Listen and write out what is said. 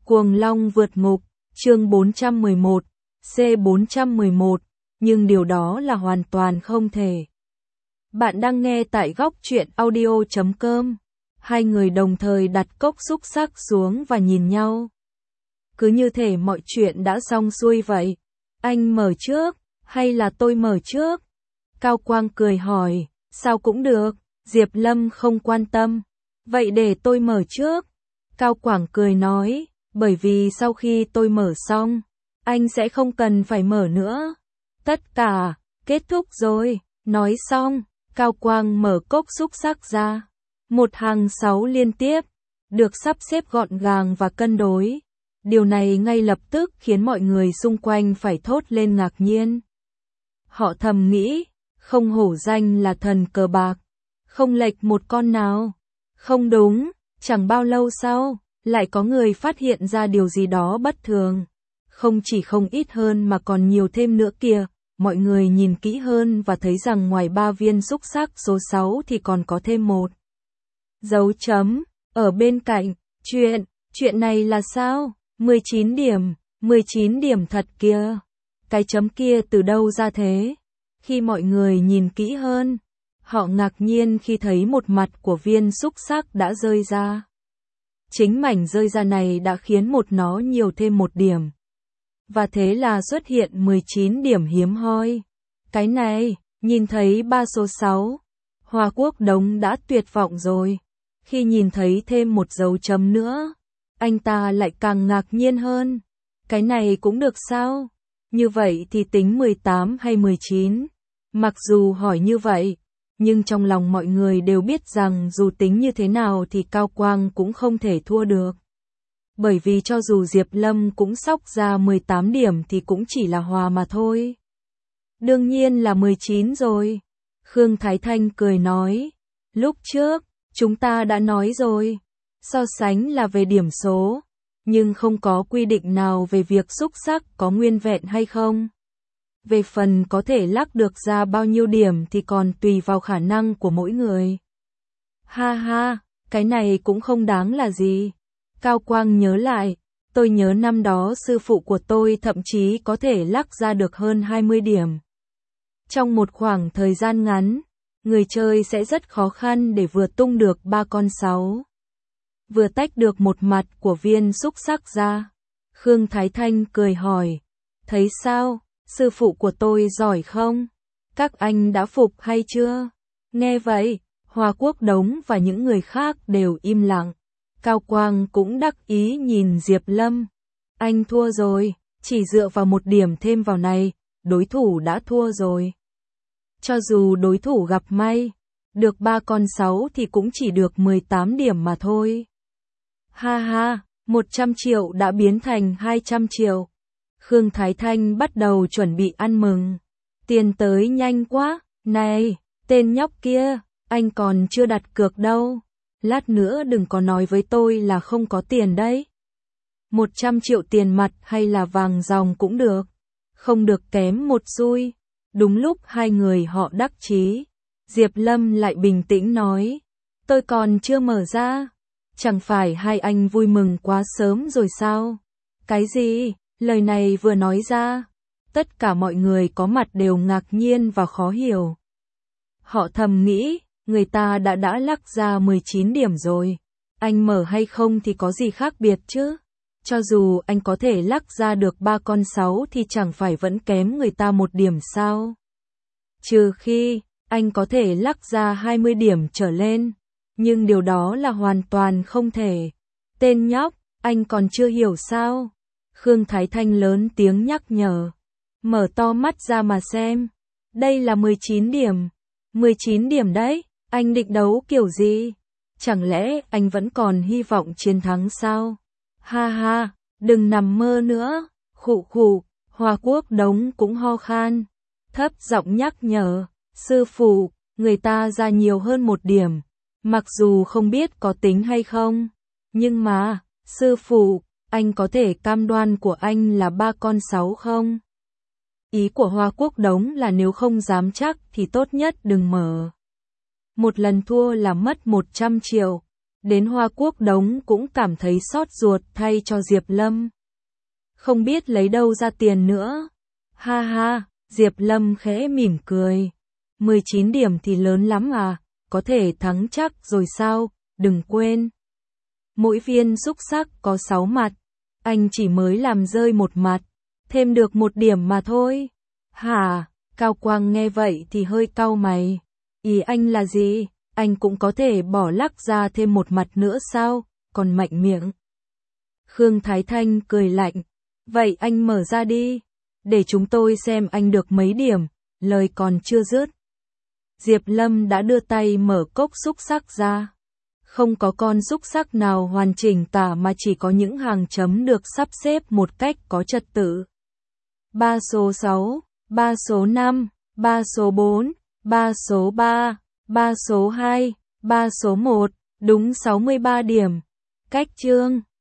Cuồng Long vượt ngục, chương 411, C411, nhưng điều đó là hoàn toàn không thể. Bạn đang nghe tại góc truyện audio.com. Hai người đồng thời đặt cốc xúc xắc xuống và nhìn nhau. Cứ như thể mọi chuyện đã xong xuôi vậy. Anh mở trước, hay là tôi mở trước? Cao Quang cười hỏi, sao cũng được, Diệp Lâm không quan tâm. Vậy để tôi mở trước. Cao Quang cười nói, bởi vì sau khi tôi mở xong, anh sẽ không cần phải mở nữa. Tất cả, kết thúc rồi. Nói xong, Cao Quang mở cốc xúc xắc ra. Một hàng 6 liên tiếp, được sắp xếp gọn gàng và cân đối. Điều này ngay lập tức khiến mọi người xung quanh phải thốt lên ngạc nhiên. Họ thầm nghĩ, không hổ danh là thần cờ bạc, không lệch một con nào. Không đúng, chẳng bao lâu sau, lại có người phát hiện ra điều gì đó bất thường. Không chỉ không ít hơn mà còn nhiều thêm nữa kìa. Mọi người nhìn kỹ hơn và thấy rằng ngoài 3 viên xúc xắc số 6 thì còn có thêm một dấu chấm ở bên cạnh. Chuyện này là sao? 19 điểm thật kìa. Cái chấm kia từ đâu ra thế? Khi mọi người nhìn kỹ hơn, họ ngạc nhiên khi thấy một mặt của viên xúc xắc đã rơi ra. Chính mảnh rơi ra này đã khiến nó nhiều thêm một điểm. Và thế là xuất hiện 19 điểm hiếm hoi. Cái này, nhìn thấy 3 số 6, Hoa Quốc Đống đã tuyệt vọng rồi. Khi nhìn thấy thêm một dấu chấm nữa, anh ta lại càng ngạc nhiên hơn. Cái này cũng được sao? Như vậy thì tính 18 hay 19? Mặc dù hỏi như vậy, nhưng trong lòng mọi người đều biết rằng dù tính như thế nào thì Cao Quang cũng không thể thua được. Bởi vì cho dù Diệp Lâm cũng xóc ra 18 điểm thì cũng chỉ là hòa mà thôi. Đương nhiên là 19 rồi. Khương Thái Thanh cười nói. Lúc trước, chúng ta đã nói rồi. So sánh là về điểm số. Nhưng không có quy định nào về việc xúc xắc có nguyên vẹn hay không. Về phần có thể lắc được ra bao nhiêu điểm thì còn tùy vào khả năng của mỗi người. Ha ha, cái này cũng không đáng là gì. Cao Quang nhớ lại, tôi nhớ năm đó sư phụ của tôi thậm chí có thể lắc ra được hơn 20 điểm. Trong một khoảng thời gian ngắn, người chơi sẽ rất khó khăn để vừa tung được 3 con 6. Vừa tách được một mặt của viên xúc xắc ra. Khương Thái Thanh cười hỏi, thấy sao, sư phụ của tôi giỏi không? Các anh đã phục hay chưa? Nghe vậy, Hoa Quốc Đống và những người khác đều im lặng. Cao Quang cũng đắc ý nhìn Diệp Lâm. Anh thua rồi, chỉ dựa vào một điểm thêm vào này, đối thủ đã thua rồi. Cho dù đối thủ gặp may, được 3 con 6 thì cũng chỉ được 18 điểm mà thôi. Ha ha, 100 triệu đã biến thành 200 triệu. Khương Thái Thanh bắt đầu chuẩn bị ăn mừng. Tiền tới nhanh quá, này, tên nhóc kia, anh còn chưa đặt cược đâu. Lát nữa đừng có nói với tôi là không có tiền đấy. 100 triệu tiền mặt hay là vàng ròng cũng được. Không được kém một xui. Đúng lúc hai người họ đắc chí, Diệp Lâm lại bình tĩnh nói. Tôi còn chưa mở ra. Chẳng phải hai anh vui mừng quá sớm rồi sao? Cái gì? Lời này vừa nói ra, tất cả mọi người có mặt đều ngạc nhiên và khó hiểu. Họ thầm nghĩ, người ta đã lắc ra 19 điểm rồi. Anh mở hay không thì có gì khác biệt chứ? Cho dù anh có thể lắc ra được 3 con 6 thì chẳng phải vẫn kém người ta một điểm sao? Trừ khi, anh có thể lắc ra 20 điểm trở lên. Nhưng điều đó là hoàn toàn không thể. Tên nhóc, anh còn chưa hiểu sao? Khương Thái Thanh lớn tiếng nhắc nhở. Mở to mắt ra mà xem. Đây là 19 điểm. 19 điểm đấy, anh định đấu kiểu gì? Chẳng lẽ anh vẫn còn hy vọng chiến thắng sao? Ha ha, đừng nằm mơ nữa. Khụ khụ, Hoa Quốc Đống cũng ho khan. Thấp giọng nhắc nhở. Sư phụ, người ta ra nhiều hơn một điểm. Mặc dù không biết có tính hay không. Nhưng mà, sư phụ, anh có thể cam đoan của anh là 3 con 6 không? Ý của Hoa Quốc Đống là nếu không dám chắc thì tốt nhất đừng mở. Một lần thua là mất 100 triệu. Đến Hoa Quốc Đống cũng cảm thấy xót ruột thay cho Diệp Lâm. Không biết lấy đâu ra tiền nữa. Ha ha, Diệp Lâm khẽ mỉm cười. 19 điểm thì lớn lắm à, có thể thắng chắc rồi sao, đừng quên. Mỗi viên xúc xắc có 6 mặt, anh chỉ mới làm rơi một mặt, thêm được 1 điểm mà thôi. Hả, Cao Quang nghe vậy thì hơi cau mày. Ý anh là gì, anh cũng có thể bỏ lắc ra thêm một mặt nữa sao, còn mạnh miệng. Khương Thái Thanh cười lạnh. Vậy anh mở ra đi, để chúng tôi xem anh được mấy điểm, lời còn chưa dứt. Diệp Lâm đã đưa tay mở cốc xúc xắc ra. Không có con xúc xắc nào hoàn chỉnh tả mà chỉ có những hàng chấm được sắp xếp một cách có trật tự. 3 số 6, 3 số 5, 3 số 4, 3 số 3, 3 số 2, 3 số 1, đúng 63 điểm. Cách chương